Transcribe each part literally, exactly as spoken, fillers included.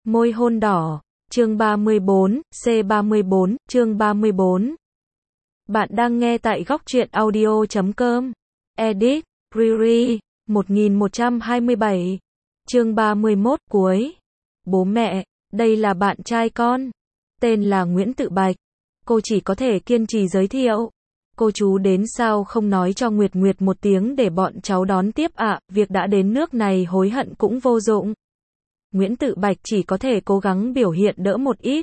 Môi hôn đỏ, chương ba mươi bốn, C ba mươi bốn, chương ba mươi bốn. Bạn đang nghe tại góc truyện audio chấm com. Edit, Riri, một nghìn một trăm hai mươi bảy. Chương ba mươi mốt, cuối. Bố mẹ, đây là bạn trai con. Tên là Nguyễn Tự Bạch. Cô chỉ có thể kiên trì giới thiệu. Cô chú đến sao không nói cho Nguyệt Nguyệt một tiếng để bọn cháu đón tiếp ạ, à, việc đã đến nước này hối hận cũng vô dụng. Nguyễn Tự Bạch chỉ có thể cố gắng biểu hiện đỡ một ít.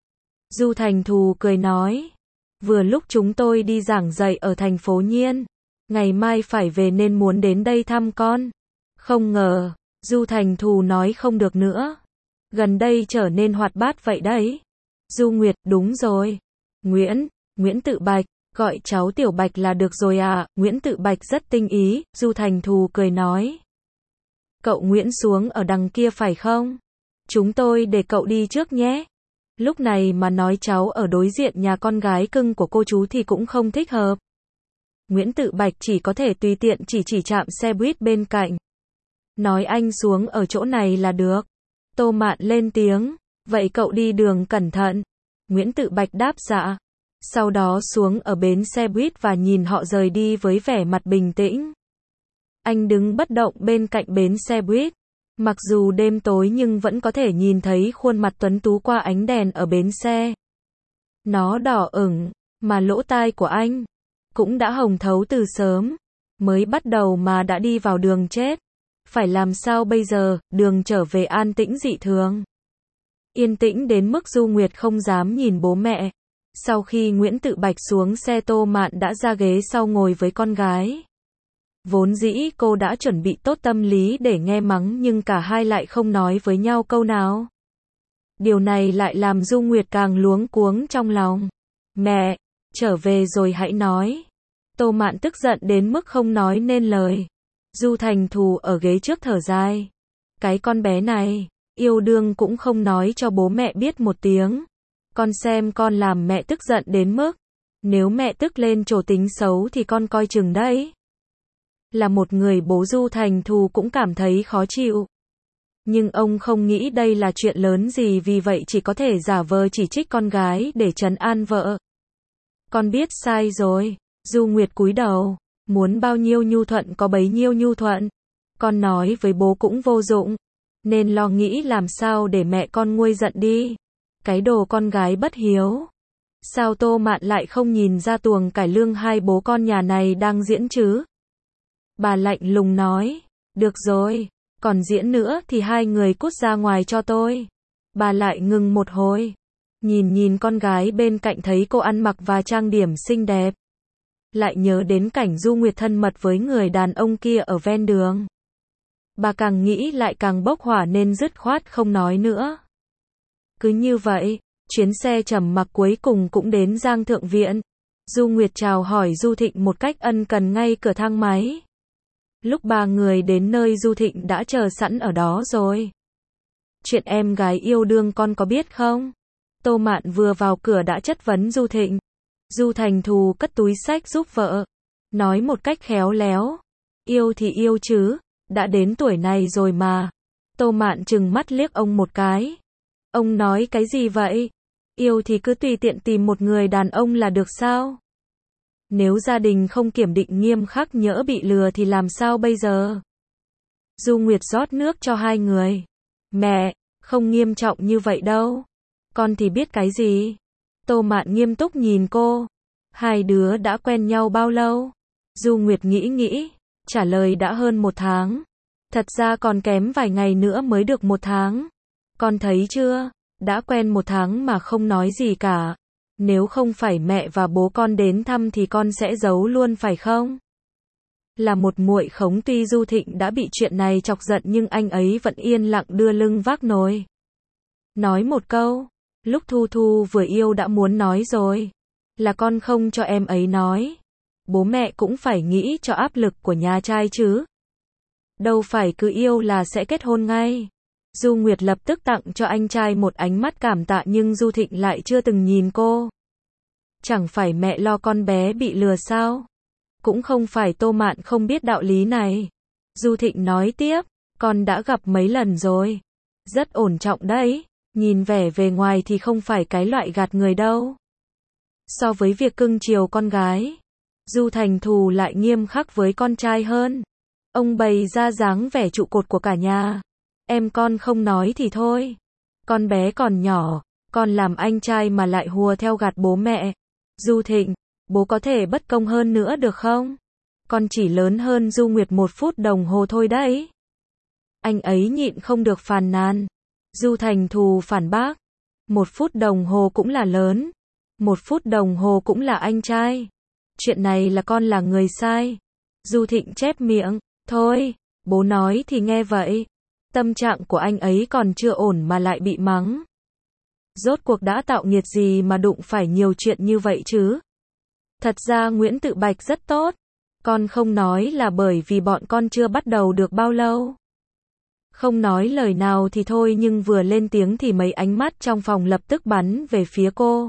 Du Thành Thù cười nói, vừa lúc chúng tôi đi giảng dạy ở thành phố Nhiên, ngày mai phải về nên muốn đến đây thăm con. Không ngờ, Du Thành Thù nói không được nữa. Gần đây trở nên hoạt bát vậy đấy. Du Nguyệt, đúng rồi. Nguyễn, Nguyễn Tự Bạch, gọi cháu Tiểu Bạch là được rồi à, Nguyễn Tự Bạch rất tinh ý, Du Thành Thù cười nói. Cậu Nguyễn xuống ở đằng kia phải không? Chúng tôi để cậu đi trước nhé. Lúc này mà nói cháu ở đối diện nhà con gái cưng của cô chú thì cũng không thích hợp. Nguyễn Tự Bạch chỉ có thể tùy tiện chỉ chỉ trạm xe buýt bên cạnh. Nói anh xuống ở chỗ này là được. Tô Mạn lên tiếng, vậy cậu đi đường cẩn thận. Nguyễn Tự Bạch đáp dạ. Sau đó xuống ở bến xe buýt và nhìn họ rời đi với vẻ mặt bình tĩnh. Anh đứng bất động bên cạnh bến xe buýt. Mặc dù đêm tối nhưng vẫn có thể nhìn thấy khuôn mặt tuấn tú qua ánh đèn ở bến xe. Nó đỏ ửng, mà lỗ tai của anh cũng đã hồng thấu từ sớm. Mới bắt đầu mà đã đi vào đường chết. Phải làm sao bây giờ, đường trở về an tĩnh dị thường. Yên tĩnh đến mức Du Nguyệt không dám nhìn bố mẹ. Sau khi Nguyễn Tự Bạch xuống xe, Tô Mạn đã ra ghế sau ngồi với con gái. Vốn dĩ cô đã chuẩn bị tốt tâm lý để nghe mắng nhưng cả hai lại không nói với nhau câu nào. Điều này lại làm Du Nguyệt càng luống cuống trong lòng. Mẹ, trở về rồi hãy nói. Tô Mạn tức giận đến mức không nói nên lời. Du Thành Thù ở ghế trước thở dài. Cái con bé này, yêu đương cũng không nói cho bố mẹ biết một tiếng. Con xem con làm mẹ tức giận đến mức. Nếu mẹ tức lên trổ tính xấu thì con coi chừng đấy. Là một người bố, Du Thành Thù cũng cảm thấy khó chịu. Nhưng ông không nghĩ đây là chuyện lớn gì, vì vậy chỉ có thể giả vờ chỉ trích con gái để trấn an vợ. Con biết sai rồi. Du Nguyệt cúi đầu. Muốn bao nhiêu nhu thuận có bấy nhiêu nhu thuận. Con nói với bố cũng vô dụng. Nên lo nghĩ làm sao để mẹ con nguôi giận đi. Cái đồ con gái bất hiếu. Sao Tô Mạn lại không nhìn ra tuồng cải lương hai bố con nhà này đang diễn chứ? Bà lạnh lùng nói, được rồi, còn diễn nữa thì hai người cút ra ngoài cho tôi. Bà lại ngừng một hồi, nhìn nhìn con gái bên cạnh thấy cô ăn mặc và trang điểm xinh đẹp. Lại nhớ đến cảnh Du Nguyệt thân mật với người đàn ông kia ở ven đường. Bà càng nghĩ lại càng bốc hỏa nên dứt khoát không nói nữa. Cứ như vậy, chuyến xe trầm mặc cuối cùng cũng đến Giang Thượng Viện. Du Nguyệt chào hỏi Du Thịnh một cách ân cần ngay cửa thang máy. Lúc ba người đến nơi, Du Thịnh đã chờ sẵn ở đó rồi. Chuyện em gái yêu đương con có biết không? Tô Mạn vừa vào cửa đã chất vấn Du Thịnh. Du Thành Thù cất túi xách giúp vợ. Nói một cách khéo léo. Yêu thì yêu chứ, đã đến tuổi này rồi mà. Tô Mạn trừng mắt liếc ông một cái. Ông nói cái gì vậy? Yêu thì cứ tùy tiện tìm một người đàn ông là được sao? Nếu gia đình không kiểm định nghiêm khắc nhỡ bị lừa thì làm sao bây giờ? Du Nguyệt rót nước cho hai người. Mẹ, không nghiêm trọng như vậy đâu. Con thì biết cái gì? Tô Mạn nghiêm túc nhìn cô. Hai đứa đã quen nhau bao lâu? Du Nguyệt nghĩ nghĩ, trả lời đã hơn một tháng. Thật ra còn kém vài ngày nữa mới được một tháng. Con thấy chưa? Đã quen một tháng mà không nói gì cả. Nếu không phải mẹ và bố con đến thăm thì con sẽ giấu luôn phải không? Là một muội khống, tuy Du Thịnh đã bị chuyện này chọc giận nhưng anh ấy vẫn yên lặng đưa lưng vác nồi. Nói một câu, lúc Thu Thu vừa yêu đã muốn nói rồi. Là con không cho em ấy nói. Bố mẹ cũng phải nghĩ cho áp lực của nhà trai chứ. Đâu phải cứ yêu là sẽ kết hôn ngay. Du Nguyệt lập tức tặng cho anh trai một ánh mắt cảm tạ nhưng Du Thịnh lại chưa từng nhìn cô. Chẳng phải mẹ lo con bé bị lừa sao? Cũng không phải Tô Mạn không biết đạo lý này. Du Thịnh nói tiếp, con đã gặp mấy lần rồi. Rất ổn trọng đấy. Nhìn vẻ về ngoài thì không phải cái loại gạt người đâu. So với việc cưng chiều con gái, Du Thành Thù lại nghiêm khắc với con trai hơn. Ông bày ra dáng vẻ trụ cột của cả nhà. Em con không nói thì thôi. Con bé còn nhỏ, con làm anh trai mà lại hùa theo gạt bố mẹ. Du Thịnh, bố có thể bất công hơn nữa được không? Con chỉ lớn hơn Du Nguyệt một phút đồng hồ thôi đấy. Anh ấy nhịn không được phàn nàn. Du Thành Thù phản bác. Một phút đồng hồ cũng là lớn. Một phút đồng hồ cũng là anh trai. Chuyện này là con là người sai. Du Thịnh chép miệng. Thôi, bố nói thì nghe vậy. Tâm trạng của anh ấy còn chưa ổn mà lại bị mắng. Rốt cuộc đã tạo nghiệt gì mà đụng phải nhiều chuyện như vậy chứ? Thật ra Nguyễn Tự Bạch rất tốt. Con không nói là bởi vì bọn con chưa bắt đầu được bao lâu. Không nói lời nào thì thôi, nhưng vừa lên tiếng thì mấy ánh mắt trong phòng lập tức bắn về phía cô.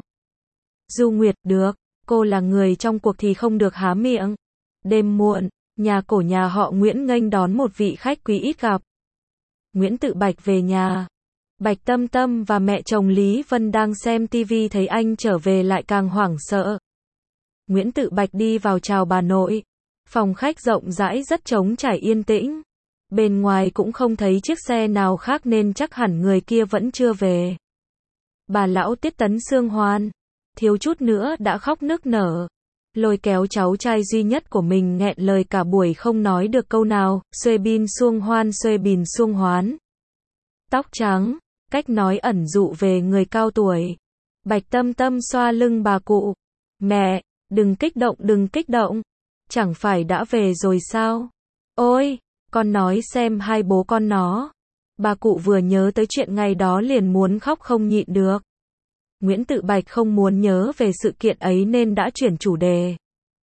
Du Nguyệt, được, cô là người trong cuộc thì không được há miệng. Đêm muộn, nhà cổ nhà họ Nguyễn nghênh đón một vị khách quý ít gặp. Nguyễn Tự Bạch về nhà. Bạch Tâm Tâm và mẹ chồng Lý Vân đang xem tivi thấy anh trở về lại càng hoảng sợ. Nguyễn Tự Bạch đi vào chào bà nội. Phòng khách rộng rãi rất trống trải yên tĩnh. Bên ngoài cũng không thấy chiếc xe nào khác nên chắc hẳn người kia vẫn chưa về. Bà lão Tiết Tấn Sương Hoan, thiếu chút nữa đã khóc nức nở. Lôi kéo cháu trai duy nhất của mình nghẹn lời cả buổi không nói được câu nào. Xuê bin xuông hoan, xuê bin xuông hoán. Tóc trắng, cách nói ẩn dụ về người cao tuổi. Bạch Tâm Tâm xoa lưng bà cụ. Mẹ, đừng kích động, đừng kích động. Chẳng phải đã về rồi sao? Ôi, con nói xem hai bố con nó. Bà cụ vừa nhớ tới chuyện ngày đó liền muốn khóc không nhịn được. Nguyễn Tự Bạch không muốn nhớ về sự kiện ấy nên đã chuyển chủ đề.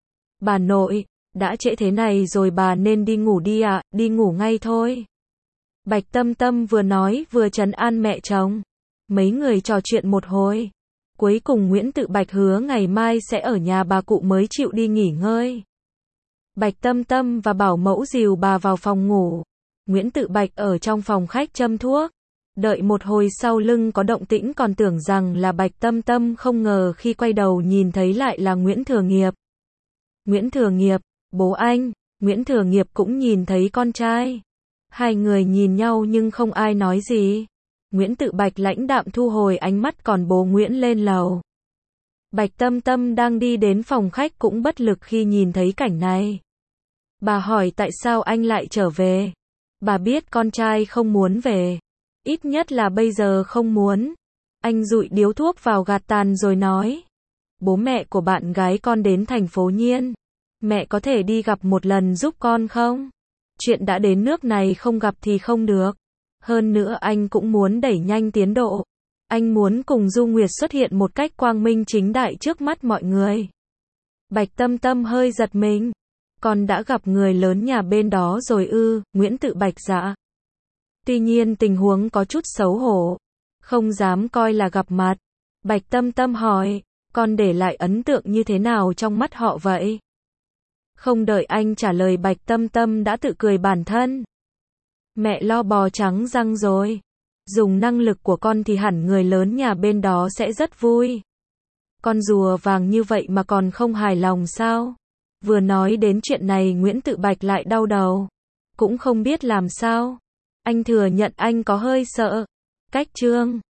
Bà nội, đã trễ thế này rồi bà nên đi ngủ đi ạ, à, đi ngủ ngay thôi. Bạch Tâm Tâm vừa nói vừa trấn an mẹ chồng. Mấy người trò chuyện một hồi. Cuối cùng Nguyễn Tự Bạch hứa ngày mai sẽ ở nhà bà cụ mới chịu đi nghỉ ngơi. Bạch Tâm Tâm và bảo mẫu dìu bà vào phòng ngủ. Nguyễn Tự Bạch ở trong phòng khách châm thuốc. Đợi một hồi sau lưng có động tĩnh còn tưởng rằng là Bạch Tâm Tâm, không ngờ khi quay đầu nhìn thấy lại là Nguyễn Thừa Nghiệp. Nguyễn Thừa Nghiệp, bố anh. Nguyễn Thừa Nghiệp cũng nhìn thấy con trai. Hai người nhìn nhau nhưng không ai nói gì. Nguyễn Tự Bạch lãnh đạm thu hồi ánh mắt còn bố Nguyễn lên lầu. Bạch Tâm Tâm đang đi đến phòng khách cũng bất lực khi nhìn thấy cảnh này. Bà hỏi tại sao anh lại trở về. Bà biết con trai không muốn về. Ít nhất là bây giờ không muốn. Anh dụi điếu thuốc vào gạt tàn rồi nói. Bố mẹ của bạn gái con đến thành phố Nhiên. Mẹ có thể đi gặp một lần giúp con không? Chuyện đã đến nước này không gặp thì không được. Hơn nữa anh cũng muốn đẩy nhanh tiến độ. Anh muốn cùng Du Nguyệt xuất hiện một cách quang minh chính đại trước mắt mọi người. Bạch Tâm Tâm hơi giật mình. Con đã gặp người lớn nhà bên đó rồi ư? Nguyễn Tự Bạch dạ. Tuy nhiên tình huống có chút xấu hổ. Không dám coi là gặp mặt. Bạch Tâm Tâm hỏi. Con để lại ấn tượng như thế nào trong mắt họ vậy? Không đợi anh trả lời Bạch Tâm Tâm đã tự cười bản thân. Mẹ lo bò trắng răng rồi. Dùng năng lực của con thì hẳn người lớn nhà bên đó sẽ rất vui. Con rùa vàng như vậy mà còn không hài lòng sao? Vừa nói đến chuyện này Nguyễn Tự Bạch lại đau đầu. Cũng không biết làm sao. Anh thừa nhận anh có hơi sợ. Cách trương.